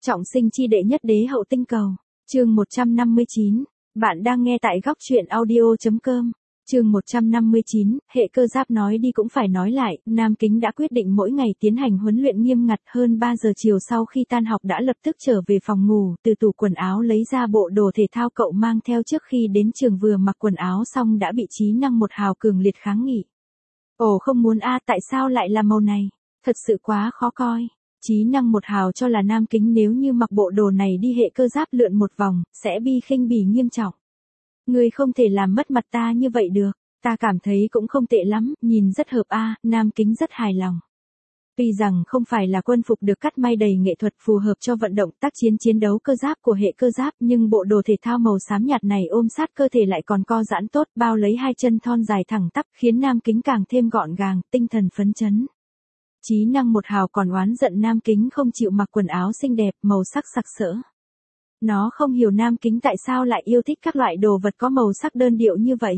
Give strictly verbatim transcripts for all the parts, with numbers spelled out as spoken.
Trọng sinh chi đệ nhất đế hậu tinh cầu. Chương một trăm năm mươi chín. Bạn đang nghe tại góc truyện audio chấm com. Chương một trăm năm mươi chín, hệ cơ giáp nói đi cũng phải nói lại, Nam Kính đã quyết định mỗi ngày tiến hành huấn luyện nghiêm ngặt. Hơn ba giờ chiều sau khi tan học đã lập tức trở về phòng ngủ, từ tủ quần áo lấy ra bộ đồ thể thao cậu mang theo trước khi đến trường, vừa mặc quần áo xong đã bị Trí Năng một hào cường liệt kháng nghị. Ồ không muốn a, tại sao lại là màu này? Thật sự quá khó coi. Trí Năng một hào cho là Nam Kính nếu như mặc bộ đồ này đi hệ cơ giáp lượn một vòng, sẽ bị khinh bỉ nghiêm trọng. Ngươi không thể làm mất mặt ta như vậy được, ta cảm thấy cũng không tệ lắm, nhìn rất hợp a, Nam Kính rất hài lòng. Tuy rằng không phải là quân phục được cắt may đầy nghệ thuật phù hợp cho vận động tác chiến chiến đấu cơ giáp của hệ cơ giáp, nhưng bộ đồ thể thao màu xám nhạt này ôm sát cơ thể lại còn co giãn tốt, bao lấy hai chân thon dài thẳng tắp, khiến Nam Kính càng thêm gọn gàng, tinh thần phấn chấn. Trí Năng một hào còn oán giận Nam Kính không chịu mặc quần áo xinh đẹp, màu sắc sặc sỡ. Nó không hiểu Nam Kính tại sao lại yêu thích các loại đồ vật có màu sắc đơn điệu như vậy.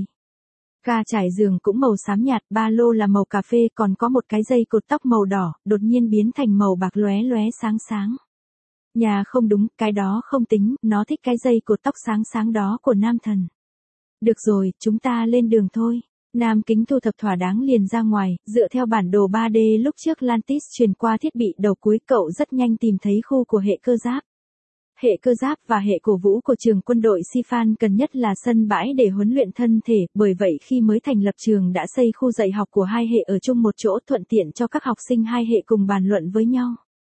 Ga trải giường cũng màu xám nhạt, ba lô là màu cà phê, còn có một cái dây cột tóc màu đỏ, đột nhiên biến thành màu bạc lóe lóe sáng sáng. Nhà không đúng, cái đó không tính, nó thích cái dây cột tóc sáng sáng đó của Nam Thần. Được rồi, chúng ta lên đường thôi. Nam Kính thu thập thỏa đáng liền ra ngoài, dựa theo bản đồ ba D lúc trước Lantis truyền qua thiết bị đầu cuối, cậu rất nhanh tìm thấy khu của hệ cơ giáp. Hệ cơ giáp và hệ cổ vũ của trường quân đội Sifan cần nhất là sân bãi để huấn luyện thân thể, bởi vậy khi mới thành lập trường đã xây khu dạy học của hai hệ ở chung một chỗ, thuận tiện cho các học sinh hai hệ cùng bàn luận với nhau.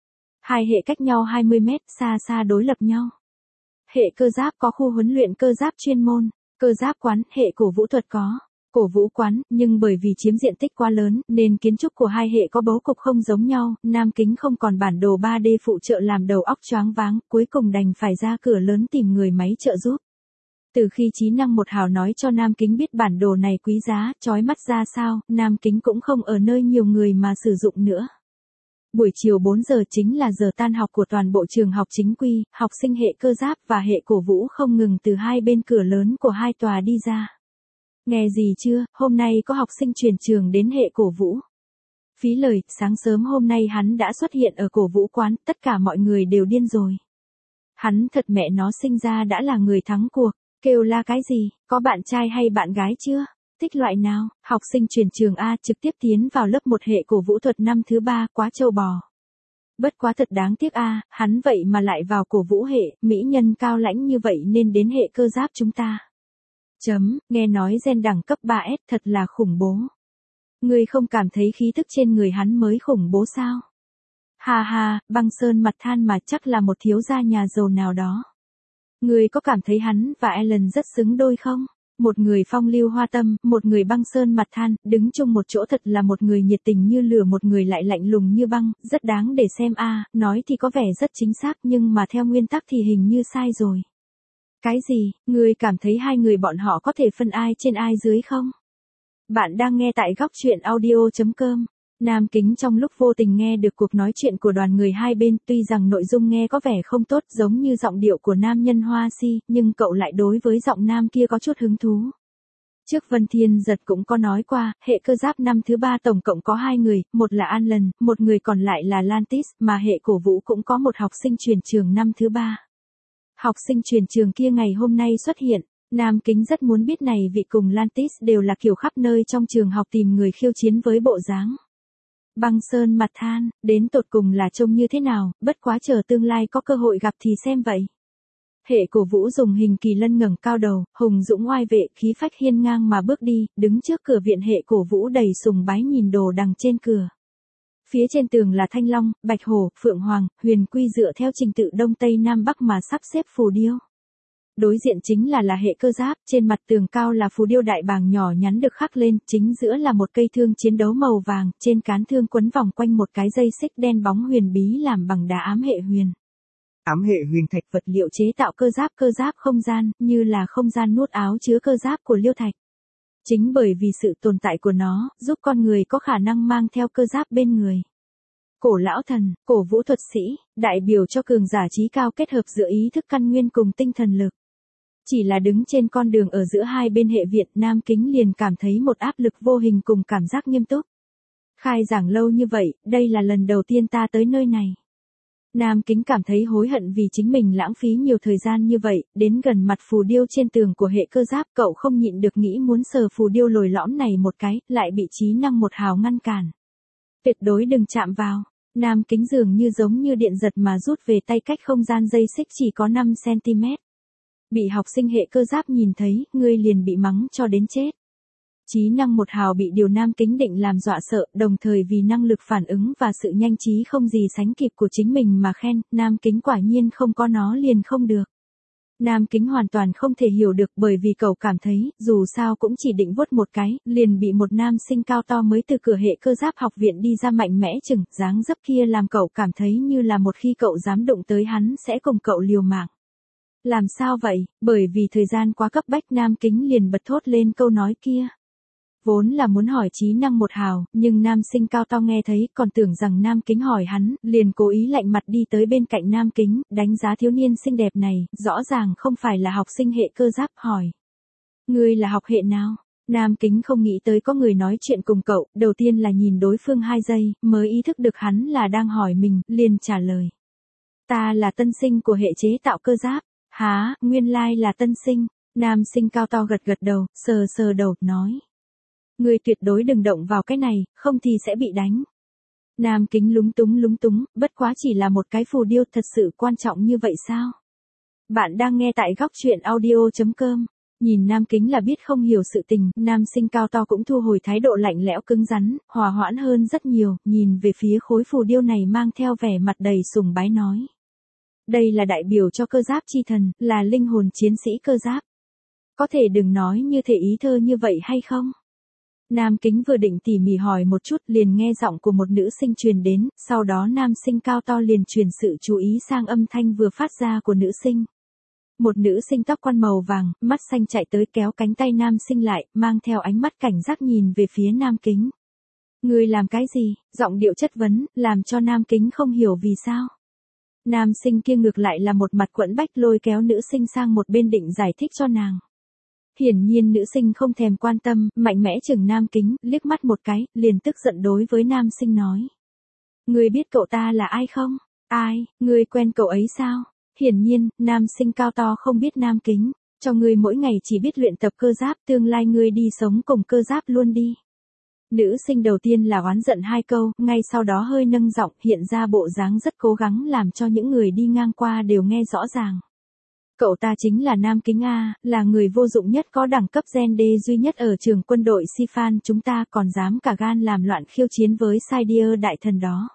Hai hệ cách nhau hai mươi mét, xa xa đối lập nhau. Hệ cơ giáp có khu huấn luyện cơ giáp chuyên môn, cơ giáp quán, hệ cổ vũ thuật có cổ vũ quán, nhưng bởi vì chiếm diện tích quá lớn, nên kiến trúc của hai hệ có bố cục không giống nhau, Nam Kính không còn bản đồ ba D phụ trợ làm đầu óc choáng váng, cuối cùng đành phải ra cửa lớn tìm người máy trợ giúp. Từ khi Trí Năng một hào nói cho Nam Kính biết bản đồ này quý giá, chói mắt ra sao, Nam Kính cũng không ở nơi nhiều người mà sử dụng nữa. Buổi chiều bốn giờ chính là giờ tan học của toàn bộ trường học chính quy, học sinh hệ cơ giáp và hệ cổ vũ không ngừng từ hai bên cửa lớn của hai tòa đi ra. Nghe gì chưa, hôm nay có học sinh chuyển trường đến hệ cổ vũ. Phí lời, sáng sớm hôm nay hắn đã xuất hiện ở cổ vũ quán, tất cả mọi người đều điên rồi. Hắn thật mẹ nó sinh ra đã là người thắng cuộc, kêu la cái gì, có bạn trai hay bạn gái chưa? Thích loại nào? Học sinh chuyển trường A trực tiếp tiến vào lớp một hệ cổ vũ thuật năm thứ ba, quá trâu bò. Bất quá thật đáng tiếc a, hắn vậy mà lại vào cổ vũ hệ, mỹ nhân cao lãnh như vậy nên đến hệ cơ giáp chúng ta. Chấm, nghe nói gen đẳng cấp ba S thật là khủng bố. Ngươi không cảm thấy khí tức trên người hắn mới khủng bố sao? Ha ha, Băng Sơn mặt than mà chắc là một thiếu gia nhà giàu nào đó. Ngươi có cảm thấy hắn và Ellen rất xứng đôi không? Một người phong lưu hoa tâm, một người Băng Sơn mặt than, đứng chung một chỗ thật là một người nhiệt tình như lửa, một người lại lạnh lùng như băng, rất đáng để xem a. Nói thì có vẻ rất chính xác nhưng mà theo nguyên tắc thì hình như sai rồi. Cái gì, ngươi cảm thấy hai người bọn họ có thể phân ai trên ai dưới không? Bạn đang nghe tại góc truyện audio chấm com. Nam Kính trong lúc vô tình nghe được cuộc nói chuyện của đoàn người hai bên, tuy rằng nội dung nghe có vẻ không tốt giống như giọng điệu của nam nhân Hoa Si, nhưng cậu lại đối với giọng nam kia có chút hứng thú. Trước Vân Thiên Giật cũng có nói qua, hệ cơ giáp năm thứ ba tổng cộng có hai người, một là Alan, một người còn lại là Lantis, mà hệ cổ vũ cũng có một học sinh chuyển trường năm thứ ba. Học sinh chuyển trường kia ngày hôm nay xuất hiện, Nam Kính rất muốn biết này vị cùng Lantis đều là kiểu khắp nơi trong trường học tìm người khiêu chiến với bộ dáng. Băng Sơn mặt than, đến tột cùng là trông như thế nào, bất quá chờ tương lai có cơ hội gặp thì xem vậy. Hệ cổ vũ dùng hình kỳ lân ngẩng cao đầu, hùng dũng oai vệ, khí phách hiên ngang mà bước đi, đứng trước cửa viện hệ cổ vũ đầy sùng bái nhìn đồ đằng trên cửa. Phía trên tường là thanh long, bạch hổ, phượng hoàng, huyền quy dựa theo trình tự đông tây nam bắc mà sắp xếp phù điêu. Đối diện chính là là hệ cơ giáp, trên mặt tường cao là phù điêu đại bàng nhỏ nhắn được khắc lên, chính giữa là một cây thương chiến đấu màu vàng, trên cán thương quấn vòng quanh một cái dây xích đen bóng huyền bí làm bằng đá ám hệ huyền. Ám hệ huyền thạch vật liệu chế tạo cơ giáp cơ giáp không gian, như là không gian nuốt áo chứa cơ giáp của liêu thạch. Chính bởi vì sự tồn tại của nó, giúp con người có khả năng mang theo cơ giáp bên người. Cổ lão thần, cổ vũ thuật sĩ, đại biểu cho cường giả trí cao kết hợp giữa ý thức căn nguyên cùng tinh thần lực. Chỉ là đứng trên con đường ở giữa hai bên hệ viện, Nam Kính liền cảm thấy một áp lực vô hình cùng cảm giác nghiêm túc. Khai giảng lâu như vậy, đây là lần đầu tiên ta tới nơi này. Nam Kính cảm thấy hối hận vì chính mình lãng phí nhiều thời gian như vậy, đến gần mặt phù điêu trên tường của hệ cơ giáp cậu không nhịn được nghĩ muốn sờ phù điêu lồi lõm này một cái, lại bị Chí Năng một hào ngăn cản. Tuyệt đối đừng chạm vào. Nam Kính dường như giống như điện giật mà rút về tay cách không gian dây xích chỉ có năm xăng-ti-mét. Bị học sinh hệ cơ giáp nhìn thấy, ngươi liền bị mắng cho đến chết. Chí Năng một hào bị điều Nam Kính định làm dọa sợ, đồng thời vì năng lực phản ứng và sự nhanh trí không gì sánh kịp của chính mình mà khen, Nam Kính quả nhiên không có nó liền không được. Nam Kính hoàn toàn không thể hiểu được bởi vì cậu cảm thấy, dù sao cũng chỉ định vuốt một cái, liền bị một nam sinh cao to mới từ cửa hệ cơ giáp học viện đi ra mạnh mẽ chừng, dáng dấp kia làm cậu cảm thấy như là một khi cậu dám đụng tới hắn sẽ cùng cậu liều mạng. Làm sao vậy, bởi vì thời gian quá cấp bách Nam Kính liền bật thốt lên câu nói kia. Vốn là muốn hỏi Chí Năng một hào, nhưng nam sinh cao to nghe thấy còn tưởng rằng Nam Kính hỏi hắn, liền cố ý lạnh mặt đi tới bên cạnh Nam Kính, đánh giá thiếu niên xinh đẹp này, rõ ràng không phải là học sinh hệ cơ giáp, hỏi. Ngươi là học hệ nào? Nam Kính không nghĩ tới có người nói chuyện cùng cậu, đầu tiên là nhìn đối phương hai giây, mới ý thức được hắn là đang hỏi mình, liền trả lời. Ta là tân sinh của hệ chế tạo cơ giáp. Há, nguyên lai là tân sinh. Nam sinh cao to gật gật đầu, sờ sờ đầu, nói. Ngươi tuyệt đối đừng động vào cái này, không thì sẽ bị đánh. Nam Kính lúng túng lúng túng, bất quá chỉ là một cái phù điêu thật sự quan trọng như vậy sao? Bạn đang nghe tại góc truyện audio chấm com. Nhìn Nam Kính là biết không hiểu sự tình, nam sinh cao to cũng thu hồi thái độ lạnh lẽo cứng rắn, hòa hoãn hơn rất nhiều, nhìn về phía khối phù điêu này mang theo vẻ mặt đầy sùng bái nói. Đây là đại biểu cho cơ giáp chi thần, là linh hồn chiến sĩ cơ giáp. Có thể đừng nói như thể ý thơ như vậy hay không? Nam Kính vừa định tỉ mỉ hỏi một chút liền nghe giọng của một nữ sinh truyền đến, sau đó nam sinh cao to liền truyền sự chú ý sang âm thanh vừa phát ra của nữ sinh. Một nữ sinh tóc quan màu vàng, mắt xanh chạy tới kéo cánh tay nam sinh lại, mang theo ánh mắt cảnh giác nhìn về phía Nam Kính. Ngươi làm cái gì? Giọng điệu chất vấn, làm cho Nam Kính không hiểu vì sao. Nam sinh kia ngược lại là một mặt quẫn bách lôi kéo nữ sinh sang một bên định giải thích cho nàng. Hiển nhiên nữ sinh không thèm quan tâm, mạnh mẽ chừng Nam Kính, liếc mắt một cái, liền tức giận đối với nam sinh nói. Ngươi biết cậu ta là ai không? Ai, ngươi quen cậu ấy sao? Hiển nhiên, nam sinh cao to không biết Nam Kính, cho ngươi mỗi ngày chỉ biết luyện tập cơ giáp, tương lai ngươi đi sống cùng cơ giáp luôn đi. Nữ sinh đầu tiên là oán giận hai câu, ngay sau đó hơi nâng giọng, hiện ra bộ dáng rất cố gắng làm cho những người đi ngang qua đều nghe rõ ràng. Cậu ta chính là Nam Kính A, là người vô dụng nhất có đẳng cấp gen D duy nhất ở trường quân đội Sifan chúng ta còn dám cả gan làm loạn khiêu chiến với Saidier đại thần đó.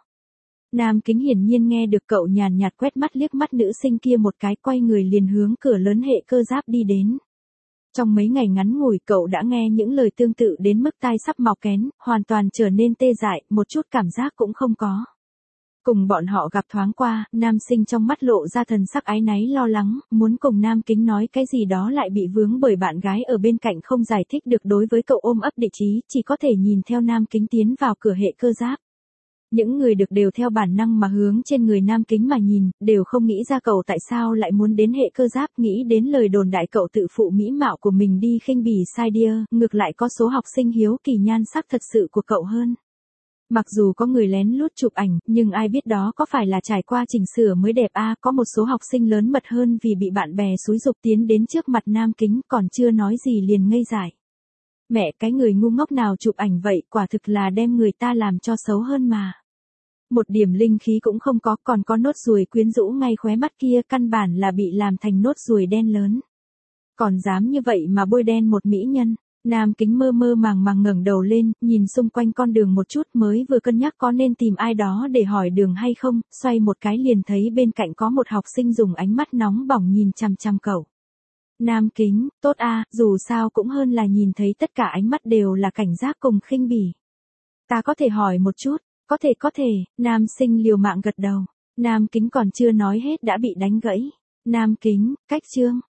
Nam Kính hiển nhiên nghe được cậu nhàn nhạt quét mắt liếc mắt nữ sinh kia một cái quay người liền hướng cửa lớn hệ cơ giáp đi đến. Trong mấy ngày ngắn ngủi cậu đã nghe những lời tương tự đến mức tai sắp mọc kén, hoàn toàn trở nên tê dại, một chút cảm giác cũng không có. Cùng bọn họ gặp thoáng qua, nam sinh trong mắt lộ ra thần sắc áy náy lo lắng, muốn cùng Nam Kính nói cái gì đó lại bị vướng bởi bạn gái ở bên cạnh không giải thích được đối với cậu ôm ấp địch ý, chỉ có thể nhìn theo Nam Kính tiến vào cửa hệ cơ giáp. Những người được đều theo bản năng mà hướng trên người Nam Kính mà nhìn, đều không nghĩ ra cậu tại sao lại muốn đến hệ cơ giáp, nghĩ đến lời đồn đại cậu tự phụ mỹ mạo của mình đi khinh bỉ Saidier, ngược lại có số học sinh hiếu kỳ nhan sắc thật sự của cậu hơn. Mặc dù có người lén lút chụp ảnh, nhưng ai biết đó có phải là trải qua chỉnh sửa mới đẹp a, à, có một số học sinh lớn mật hơn vì bị bạn bè xúi giục tiến đến trước mặt Nam Kính, còn chưa nói gì liền ngây dại. Mẹ cái người ngu ngốc nào chụp ảnh vậy, quả thực là đem người ta làm cho xấu hơn mà. Một điểm linh khí cũng không có, còn có nốt ruồi quyến rũ ngay khóe mắt kia, căn bản là bị làm thành nốt ruồi đen lớn. Còn dám như vậy mà bôi đen một mỹ nhân. Nam Kính mơ mơ màng màng ngẩng đầu lên, nhìn xung quanh con đường một chút mới vừa cân nhắc có nên tìm ai đó để hỏi đường hay không, xoay một cái liền thấy bên cạnh có một học sinh dùng ánh mắt nóng bỏng nhìn chằm chằm cậu. Nam Kính, tốt a, dù sao cũng hơn là nhìn thấy tất cả ánh mắt đều là cảnh giác cùng khinh bỉ. Ta có thể hỏi một chút, có thể có thể, nam sinh liều mạng gật đầu. Nam Kính còn chưa nói hết đã bị đánh gãy. Nam Kính, cách chương.